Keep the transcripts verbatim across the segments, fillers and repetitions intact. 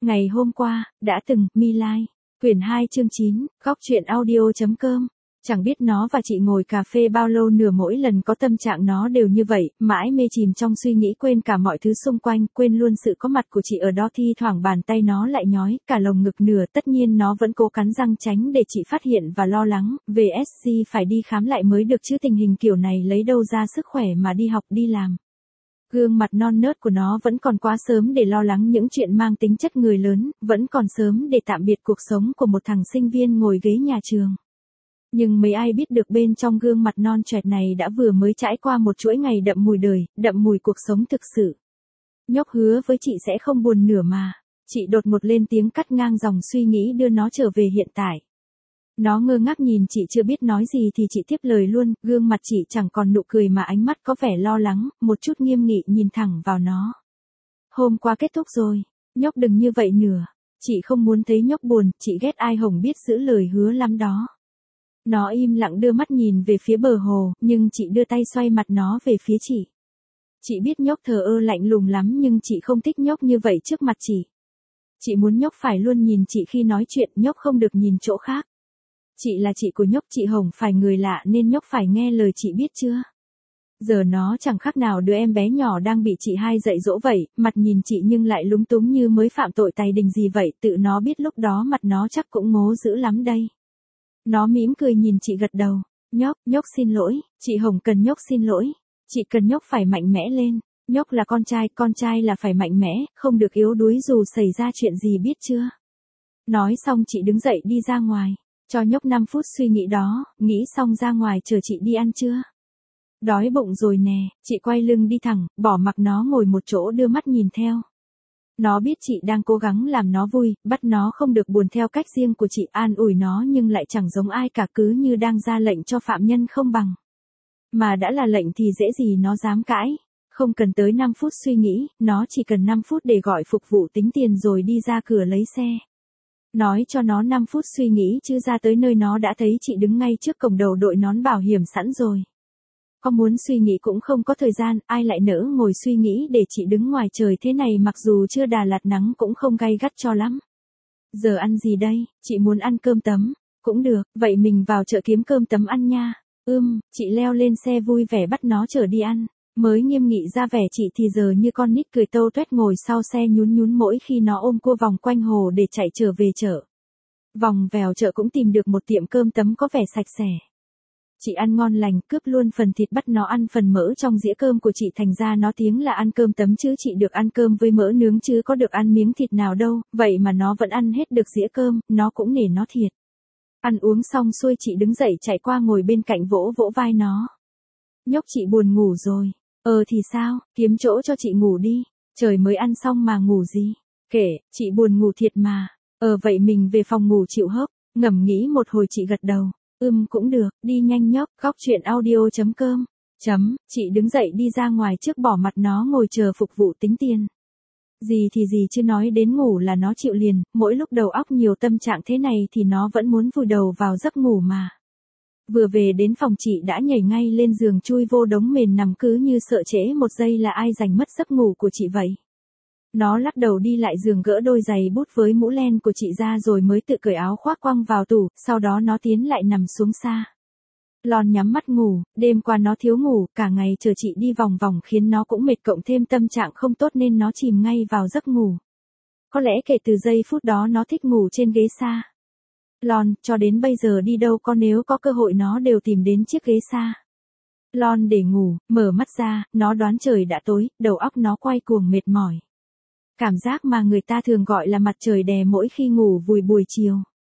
Ngày hôm qua, đã từng, My Lai. Quyển hai chương chín, góc truyện audio.com. Chẳng biết nó và chị ngồi cà phê bao lâu nữa, mỗi lần có tâm trạng nó đều như vậy, mãi mê chìm trong suy nghĩ, quên cả mọi thứ xung quanh, quên luôn sự có mặt của chị ở đó. Thi thoảng bàn tay nó lại nhói, cả lồng ngực nửa, tất nhiên nó vẫn cố cắn răng tránh để chị phát hiện và lo lắng, vê ét giê phải đi khám lại mới được chứ tình hình kiểu này lấy đâu ra sức khỏe mà đi học đi làm. Gương mặt non nớt của nó vẫn còn quá sớm để lo lắng những chuyện mang tính chất người lớn, vẫn còn sớm để tạm biệt cuộc sống của một thằng sinh viên ngồi ghế nhà trường. Nhưng mấy ai biết được bên trong gương mặt non choẹt này đã vừa mới trải qua một chuỗi ngày đậm mùi đời, đậm mùi cuộc sống thực sự. Nhóc hứa với chị sẽ không buồn nửa mà. Chị đột ngột lên tiếng cắt ngang dòng suy nghĩ đưa nó trở về hiện tại. Nó ngơ ngác nhìn chị chưa biết nói gì thì chị tiếp lời luôn, gương mặt chị chẳng còn nụ cười mà ánh mắt có vẻ lo lắng, một chút nghiêm nghị nhìn thẳng vào nó. Hôm qua kết thúc rồi, nhóc đừng như vậy nữa. Chị không muốn thấy nhóc buồn, chị ghét ai hổng biết giữ lời hứa lắm đó. Nó im lặng đưa mắt nhìn về phía bờ hồ, nhưng chị đưa tay xoay mặt nó về phía chị. Chị biết nhóc thờ ơ lạnh lùng lắm nhưng chị không thích nhóc như vậy trước mặt chị. Chị muốn nhóc phải luôn nhìn chị khi nói chuyện, nhóc không được nhìn chỗ khác. Chị là chị của nhóc, chị hổng phải người lạ nên nhóc phải nghe lời chị biết chưa? Giờ nó chẳng khác nào đứa em bé nhỏ đang bị chị hai dạy dỗ vậy, mặt nhìn chị nhưng lại lúng túng như mới phạm tội tày đình gì vậy, tự nó biết lúc đó mặt nó chắc cũng ngố dữ lắm đây. Nó mỉm cười nhìn chị gật đầu, nhóc, nhóc xin lỗi, chị hổng cần nhóc xin lỗi, chị cần nhóc phải mạnh mẽ lên, nhóc là con trai, con trai là phải mạnh mẽ, không được yếu đuối dù xảy ra chuyện gì biết chưa? Nói xong chị đứng dậy đi ra ngoài, cho nhóc năm phút suy nghĩ đó, nghĩ xong ra ngoài chờ chị đi ăn trưa. Đói bụng rồi nè, chị quay lưng đi thẳng, bỏ mặc nó ngồi một chỗ đưa mắt nhìn theo. Nó biết chị đang cố gắng làm nó vui, bắt nó không được buồn theo cách riêng của chị, an ủi nó nhưng lại chẳng giống ai cả, cứ như đang ra lệnh cho phạm nhân không bằng. Mà đã là lệnh thì dễ gì nó dám cãi, không cần tới năm phút suy nghĩ, nó chỉ cần năm phút để gọi phục vụ tính tiền rồi đi ra cửa lấy xe. Nói cho nó năm phút suy nghĩ chứ ra tới nơi nó đã thấy chị đứng ngay trước cổng đầu đội nón bảo hiểm sẵn rồi. Có muốn suy nghĩ cũng không có thời gian, ai lại nỡ ngồi suy nghĩ để chị đứng ngoài trời thế này, mặc dù chưa Đà Lạt nắng cũng không gay gắt cho lắm. Giờ ăn gì đây, chị muốn ăn cơm tấm, cũng được, vậy mình vào chợ kiếm cơm tấm ăn nha. Ưm, chị leo lên xe vui vẻ bắt nó chở đi ăn, mới nghiêm nghị ra vẻ chị thì giờ như con nít cười tâu tuét ngồi sau xe nhún nhún mỗi khi nó ôm cua vòng quanh hồ để chạy trở về chợ. Vòng vèo chợ cũng tìm được một tiệm cơm tấm có vẻ sạch sẽ. Chị ăn ngon lành, cướp luôn phần thịt bắt nó ăn phần mỡ trong dĩa cơm của chị, thành ra nó tiếng là ăn cơm tấm chứ chị được ăn cơm với mỡ nướng chứ có được ăn miếng thịt nào đâu, vậy mà nó vẫn ăn hết được dĩa cơm, nó cũng nể nó thiệt. Ăn uống xong xuôi chị đứng dậy chạy qua ngồi bên cạnh vỗ vỗ vai nó. Nhóc chị buồn ngủ rồi, ờ thì sao, kiếm chỗ cho chị ngủ đi, trời mới ăn xong mà ngủ gì, kể, chị buồn ngủ thiệt mà, ờ vậy mình về phòng ngủ chịu hớp, ngẫm nghĩ một hồi chị gật đầu. Ừm cũng được, đi nhanh nhóc, góc truyện audio.com. Chấm, chị đứng dậy đi ra ngoài trước bỏ mặt nó ngồi chờ phục vụ tính tiền. Gì thì gì chứ nói đến ngủ là nó chịu liền, mỗi lúc đầu óc nhiều tâm trạng thế này thì nó vẫn muốn vùi đầu vào giấc ngủ mà. Vừa về đến phòng chị đã nhảy ngay lên giường chui vô đống mền nằm cứ như sợ trễ một giây là ai giành mất giấc ngủ của chị vậy. Nó lắc đầu đi lại giường gỡ đôi giày bút với mũ len của chị ra rồi mới tự cởi áo khoác quăng vào tủ, sau đó nó tiến lại nằm xuống xa. Lon nhắm mắt ngủ, đêm qua nó thiếu ngủ, cả ngày chờ chị đi vòng vòng khiến nó cũng mệt cộng thêm tâm trạng không tốt nên nó chìm ngay vào giấc ngủ. Có lẽ kể từ giây phút đó nó thích ngủ trên ghế xa. Lon, cho đến bây giờ đi đâu có nếu có cơ hội nó đều tìm đến chiếc ghế xa. Lon để ngủ, mở mắt ra, nó đoán trời đã tối, đầu óc nó quay cuồng mệt mỏi. Cảm giác mà người ta thường gọi là mặt trời đè mỗi khi ngủ vùi buổi chiều.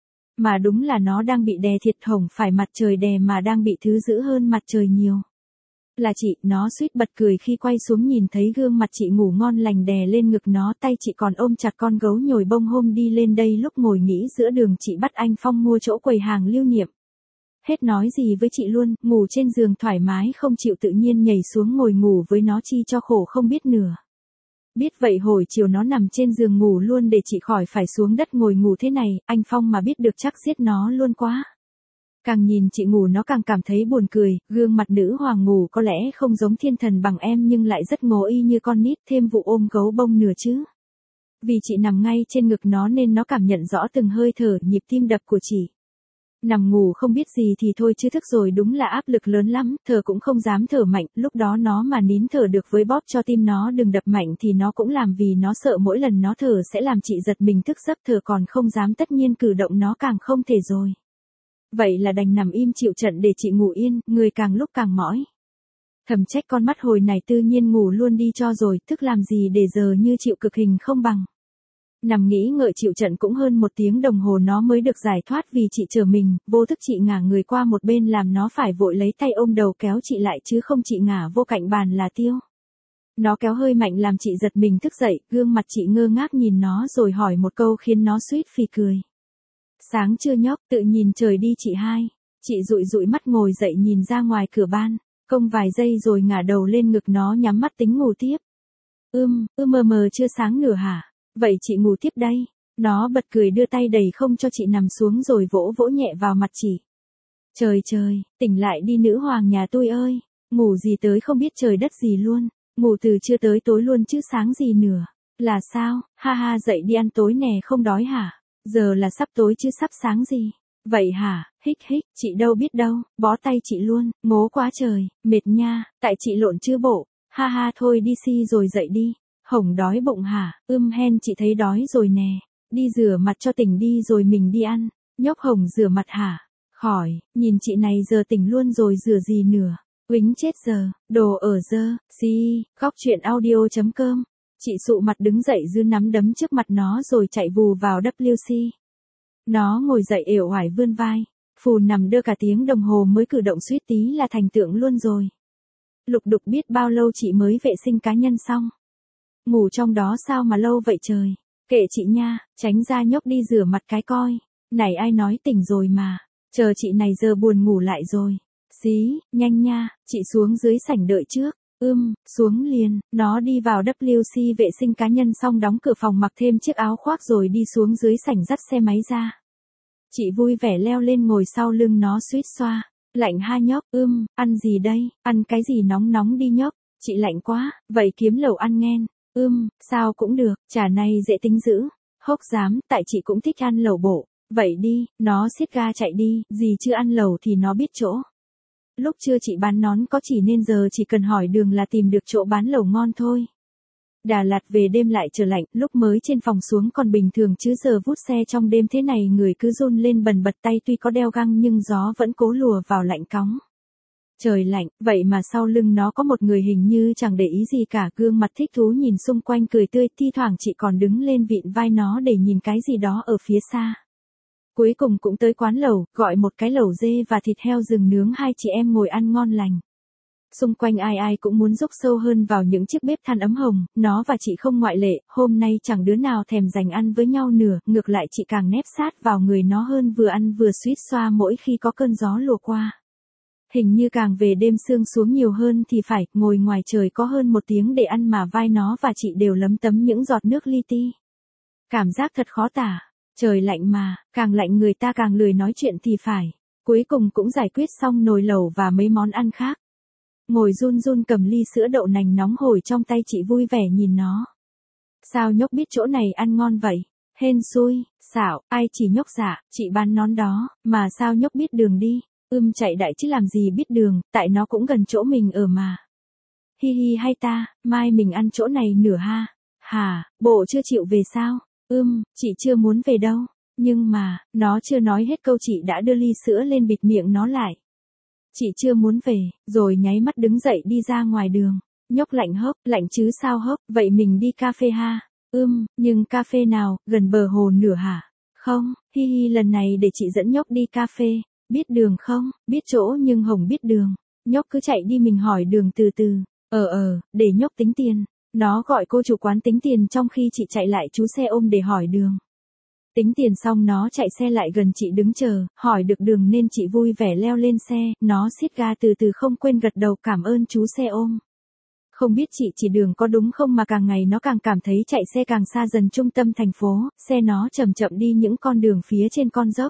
Mà đúng là nó đang bị đè thiệt, hổng phải mặt trời đè mà đang bị thứ dữ hơn mặt trời nhiều. Là chị, nó suýt bật cười khi quay xuống nhìn thấy gương mặt chị ngủ ngon lành đè lên ngực nó, tay chị còn ôm chặt con gấu nhồi bông hôm đi lên đây lúc ngồi nghỉ giữa đường chị bắt anh Phong mua chỗ quầy hàng lưu niệm. Hết nói gì với chị luôn, ngủ trên giường thoải mái không chịu tự nhiên nhảy xuống ngồi ngủ với nó chi cho khổ không biết nửa. Biết vậy hồi chiều nó nằm trên giường ngủ luôn để chị khỏi phải xuống đất ngồi ngủ thế này, anh Phong mà biết được chắc giết nó luôn quá. Càng nhìn chị ngủ nó càng cảm thấy buồn cười, gương mặt nữ hoàng ngủ có lẽ không giống thiên thần bằng em nhưng lại rất ngố y như con nít, thêm vụ ôm gấu bông nửa chứ. Vì chị nằm ngay trên ngực nó nên nó cảm nhận rõ từng hơi thở, nhịp tim đập của chị. Nằm ngủ không biết gì thì thôi chứ thức rồi đúng là áp lực lớn lắm, thở cũng không dám thở mạnh, lúc đó nó mà nín thở được với bóp cho tim nó đừng đập mạnh thì nó cũng làm vì nó sợ mỗi lần nó thở sẽ làm chị giật mình thức giấc thở còn không dám tất nhiên cử động nó càng không thể rồi. Vậy là đành nằm im chịu trận để chị ngủ yên, người càng lúc càng mỏi. Thầm trách con mắt hồi này tự nhiên ngủ luôn đi cho rồi, thức làm gì để giờ như chịu cực hình không bằng. Nằm nghĩ ngợi chịu trận cũng hơn một tiếng đồng hồ nó mới được giải thoát vì chị chờ mình, vô thức chị ngả người qua một bên làm nó phải vội lấy tay ôm đầu kéo chị lại chứ không chị ngả vô cạnh bàn là tiêu. Nó kéo hơi mạnh làm chị giật mình thức dậy, gương mặt chị ngơ ngác nhìn nó rồi hỏi một câu khiến nó suýt phì cười. Sáng chưa nhóc, tự nhìn trời đi chị hai. Chị dụi dụi mắt ngồi dậy nhìn ra ngoài cửa ban, công vài giây rồi ngả đầu lên ngực nó nhắm mắt tính ngủ tiếp. Ưm, ưm mờ mờ chưa sáng nửa hả? Vậy chị ngủ tiếp đây. Nó bật cười đưa tay đẩy không cho chị nằm xuống rồi vỗ vỗ nhẹ vào mặt chị. Trời trời, tỉnh lại đi nữ hoàng nhà tôi ơi. Ngủ gì tới không biết trời đất gì luôn. Ngủ từ trưa tới tối luôn chứ sáng gì nữa. Là sao, ha ha dậy đi ăn tối nè không đói hả? Giờ là sắp tối chứ sắp sáng gì. Vậy hả, hích hích, chị đâu biết đâu, bó tay chị luôn, ngố quá trời, mệt nha, tại chị lộn chứ bộ. Ha ha thôi đi si rồi dậy đi. Hổng đói bụng hả, ưm hen chị thấy đói rồi nè, đi rửa mặt cho tỉnh đi rồi mình đi ăn, nhóc Hồng rửa mặt hả, khỏi, nhìn chị này giờ tỉnh luôn rồi rửa gì nữa, uýnh chết giờ, đồ ở dơ, xì, góc chuyện audio chấm com, chị sụ mặt đứng dậy giơ nắm đấm trước mặt nó rồi chạy vù vào W C. Nó ngồi dậy uể oải vươn vai, phù nằm đơ cả tiếng đồng hồ mới cử động suýt tí là thành tượng luôn rồi. Lục đục biết bao lâu chị mới vệ sinh cá nhân xong. Ngủ trong đó sao mà lâu vậy trời. Kệ chị nha, tránh ra nhóc đi rửa mặt cái coi. Này ai nói tỉnh rồi mà. Chờ chị này giờ buồn ngủ lại rồi. Xí, nhanh nha, chị xuống dưới sảnh đợi trước. Ưm, xuống liền, nó đi vào W C vệ sinh cá nhân xong đóng cửa phòng mặc thêm chiếc áo khoác rồi đi xuống dưới sảnh dắt xe máy ra. Chị vui vẻ leo lên ngồi sau lưng nó suýt xoa. Lạnh ha nhóc, ưm, ăn gì đây, ăn cái gì nóng nóng đi nhóc. Chị lạnh quá, vậy kiếm lẩu ăn nghen. Ưm, sao cũng được, trà này dễ tính dữ. Hốc dám, tại chị cũng thích ăn lẩu bộ. Vậy đi, nó xiết ga chạy đi, gì chưa ăn lẩu thì nó biết chỗ. Lúc trưa chị bán nón có chỉ nên giờ chỉ cần hỏi đường là tìm được chỗ bán lẩu ngon thôi. Đà Lạt về đêm lại trở lạnh, lúc mới trên phòng xuống còn bình thường chứ giờ vút xe trong đêm thế này người cứ run lên bần bật tay tuy có đeo găng nhưng gió vẫn cố lùa vào lạnh cóng. Trời lạnh, vậy mà sau lưng nó có một người hình như chẳng để ý gì cả, gương mặt thích thú nhìn xung quanh cười tươi, thi thoảng chị còn đứng lên vịn vai nó để nhìn cái gì đó ở phía xa. Cuối cùng cũng tới quán lẩu, gọi một cái lẩu dê và thịt heo rừng nướng, hai chị em ngồi ăn ngon lành. Xung quanh ai ai cũng muốn dốc sâu hơn vào những chiếc bếp than ấm hồng, nó và chị không ngoại lệ, hôm nay chẳng đứa nào thèm dành ăn với nhau nữa, ngược lại chị càng nép sát vào người nó hơn, vừa ăn vừa suýt xoa mỗi khi có cơn gió lùa qua. Hình như càng về đêm sương xuống nhiều hơn thì phải, ngồi ngoài trời có hơn một tiếng để ăn mà vai nó và chị đều lấm tấm những giọt nước li ti. Cảm giác thật khó tả, trời lạnh mà, càng lạnh người ta càng lười nói chuyện thì phải. Cuối cùng cũng giải quyết xong nồi lẩu và mấy món ăn khác. Ngồi run run cầm ly sữa đậu nành nóng hổi trong tay chị vui vẻ nhìn nó. Sao nhóc biết chỗ này ăn ngon vậy? Hên xui, xạo, ai chỉ nhóc dạ, chị bán nón đó, mà sao nhóc biết đường đi? Ưm chạy đại chứ làm gì biết đường, tại nó cũng gần chỗ mình ở mà. Hi hi hay ta, mai mình ăn chỗ này nửa ha. Hà, bộ chưa chịu về sao? Ưm, chị chưa muốn về đâu. Nhưng mà, nó chưa nói hết câu chị đã đưa ly sữa lên bịt miệng nó lại. Chị chưa muốn về, rồi nháy mắt đứng dậy đi ra ngoài đường. Nhóc lạnh hốc, lạnh chứ sao hốc, vậy mình đi cà phê ha. Ưm, nhưng cà phê nào, gần bờ hồ nửa hả? Không, hi hi lần này để chị dẫn nhóc đi cà phê. Biết đường không? Biết chỗ nhưng Hồng biết đường. Nhóc cứ chạy đi mình hỏi đường từ từ. Ờ ờ, để nhóc tính tiền. Nó gọi cô chủ quán tính tiền trong khi chị chạy lại chú xe ôm để hỏi đường. Tính tiền xong nó chạy xe lại gần chị đứng chờ, hỏi được đường nên chị vui vẻ leo lên xe, nó siết ga từ từ không quên gật đầu cảm ơn chú xe ôm. Không biết chị chỉ đường có đúng không mà càng ngày nó càng cảm thấy chạy xe càng xa dần trung tâm thành phố, xe nó chậm chậm đi những con đường phía trên con dốc.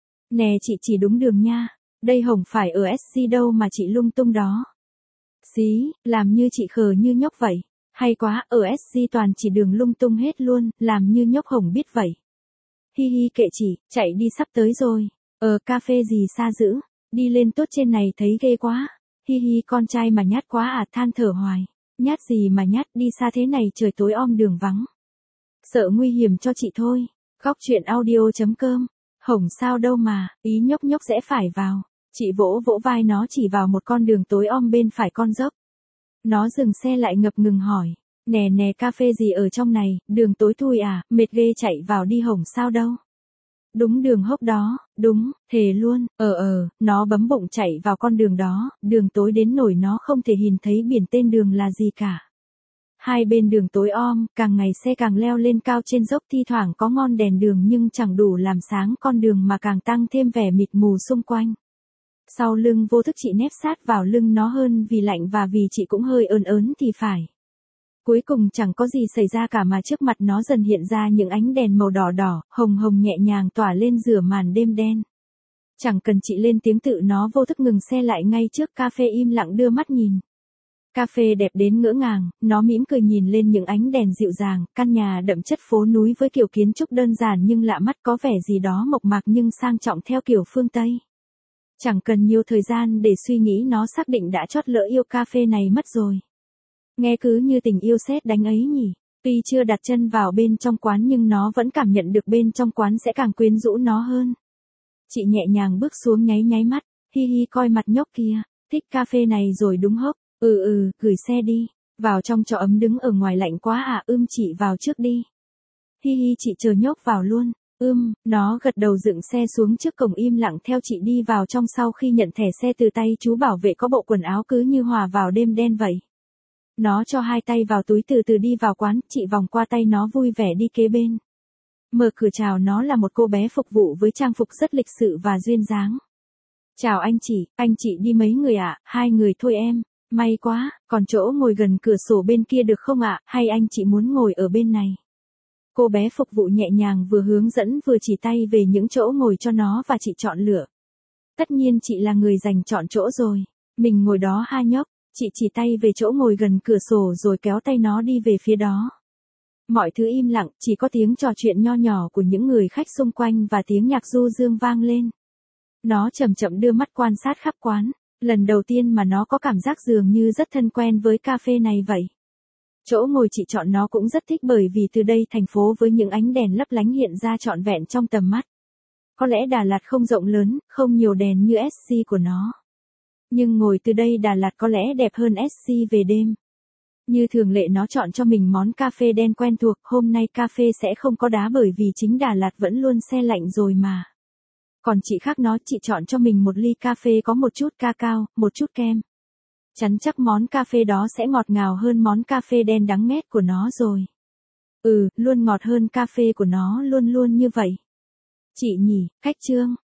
Nè chị chỉ đúng đường nha, đây Hồng phải ở ét xê đâu mà chị lung tung đó. Xí, làm như chị khờ như nhóc vậy. Hay quá, ở ét giê toàn chỉ đường lung tung hết luôn, làm như nhóc hồng biết vậy. Hi hi kệ chị, chạy đi sắp tới rồi. Ờ cà phê gì xa dữ, đi lên tốt trên này thấy ghê quá. Hi hi con trai mà nhát quá à, than thở hoài. Nhát gì mà nhát, đi xa thế này trời tối om đường vắng. Sợ nguy hiểm cho chị thôi. Góc chuyện audio chấm com. Hổng sao đâu mà, ý nhóc nhóc sẽ phải vào. Chị vỗ vỗ vai nó chỉ vào một con đường tối om bên phải con dốc. Nó dừng xe lại ngập ngừng hỏi. Nè nè cà phê gì ở trong này, đường tối thui à, mệt ghê chạy vào đi hổng sao đâu. Đúng đường hốc đó, đúng, thề luôn, ờ ờ, nó bấm bụng chạy vào con đường đó, đường tối đến nổi nó không thể nhìn thấy biển tên đường là gì cả. Hai bên đường tối om, càng ngày xe càng leo lên cao trên dốc thi thoảng có ngọn đèn đường nhưng chẳng đủ làm sáng con đường mà càng tăng thêm vẻ mịt mù xung quanh. Sau lưng vô thức chị nép sát vào lưng nó hơn vì lạnh và vì chị cũng hơi ớn ớn thì phải. Cuối cùng chẳng có gì xảy ra cả mà trước mặt nó dần hiện ra những ánh đèn màu đỏ đỏ, hồng hồng nhẹ nhàng tỏa lên giữa màn đêm đen. Chẳng cần chị lên tiếng tự nó vô thức ngừng xe lại ngay trước cà phê im lặng đưa mắt nhìn. Cà phê đẹp đến ngỡ ngàng, nó mỉm cười nhìn lên những ánh đèn dịu dàng, căn nhà đậm chất phố núi với kiểu kiến trúc đơn giản nhưng lạ mắt có vẻ gì đó mộc mạc nhưng sang trọng theo kiểu phương Tây. Chẳng cần nhiều thời gian để suy nghĩ nó xác định đã chót lỡ yêu cà phê này mất rồi. Nghe cứ như tình yêu sét đánh ấy nhỉ. Tuy chưa đặt chân vào bên trong quán nhưng nó vẫn cảm nhận được bên trong quán sẽ càng quyến rũ nó hơn. Chị nhẹ nhàng bước xuống nháy nháy mắt, hi hi coi mặt nhóc kia, thích cà phê này rồi đúng hốc, ừ ừ, gửi xe đi, vào trong cho ấm đứng ở ngoài lạnh quá à, ưm chị vào trước đi. Hi hi chị chờ nhóc vào luôn, ưm, nó gật đầu dựng xe xuống trước cổng im lặng theo chị đi vào trong sau khi nhận thẻ xe từ tay chú bảo vệ có bộ quần áo cứ như hòa vào đêm đen vậy. Nó cho hai tay vào túi từ từ đi vào quán, chị vòng qua tay nó vui vẻ đi kế bên. Mở cửa chào nó là một cô bé phục vụ với trang phục rất lịch sự và duyên dáng. Chào anh chị, anh chị đi mấy người ạ, à? Hai người thôi em, may quá, còn chỗ ngồi gần cửa sổ bên kia được không ạ, à? Hay anh chị muốn ngồi ở bên này? Cô bé phục vụ nhẹ nhàng vừa hướng dẫn vừa chỉ tay về những chỗ ngồi cho nó và chị chọn lựa. Tất nhiên chị là người dành chọn chỗ rồi, mình ngồi đó ha nhóc. Chị chỉ tay về chỗ ngồi gần cửa sổ rồi kéo tay nó đi về phía đó. Mọi thứ im lặng, chỉ có tiếng trò chuyện nho nhỏ của những người khách xung quanh và tiếng nhạc du dương vang lên. Nó chậm chậm đưa mắt quan sát khắp quán, lần đầu tiên mà nó có cảm giác dường như rất thân quen với cà phê này vậy. Chỗ ngồi chị chọn nó cũng rất thích bởi vì từ đây thành phố với những ánh đèn lấp lánh hiện ra trọn vẹn trong tầm mắt. Có lẽ Đà Lạt không rộng lớn, không nhiều đèn như ét giê của nó. Nhưng ngồi từ đây Đà Lạt có lẽ đẹp hơn ét giê về đêm. Như thường lệ nó chọn cho mình món cà phê đen quen thuộc, hôm nay cà phê sẽ không có đá bởi vì chính Đà Lạt vẫn luôn se lạnh rồi mà. Còn chị khác nó, chị chọn cho mình một ly cà phê có một chút cacao, một chút kem. Chắn chắc món cà phê đó sẽ ngọt ngào hơn món cà phê đen đắng nghét của nó rồi. Ừ, luôn ngọt hơn cà phê của nó luôn luôn như vậy. Chị nhỉ, khách trương.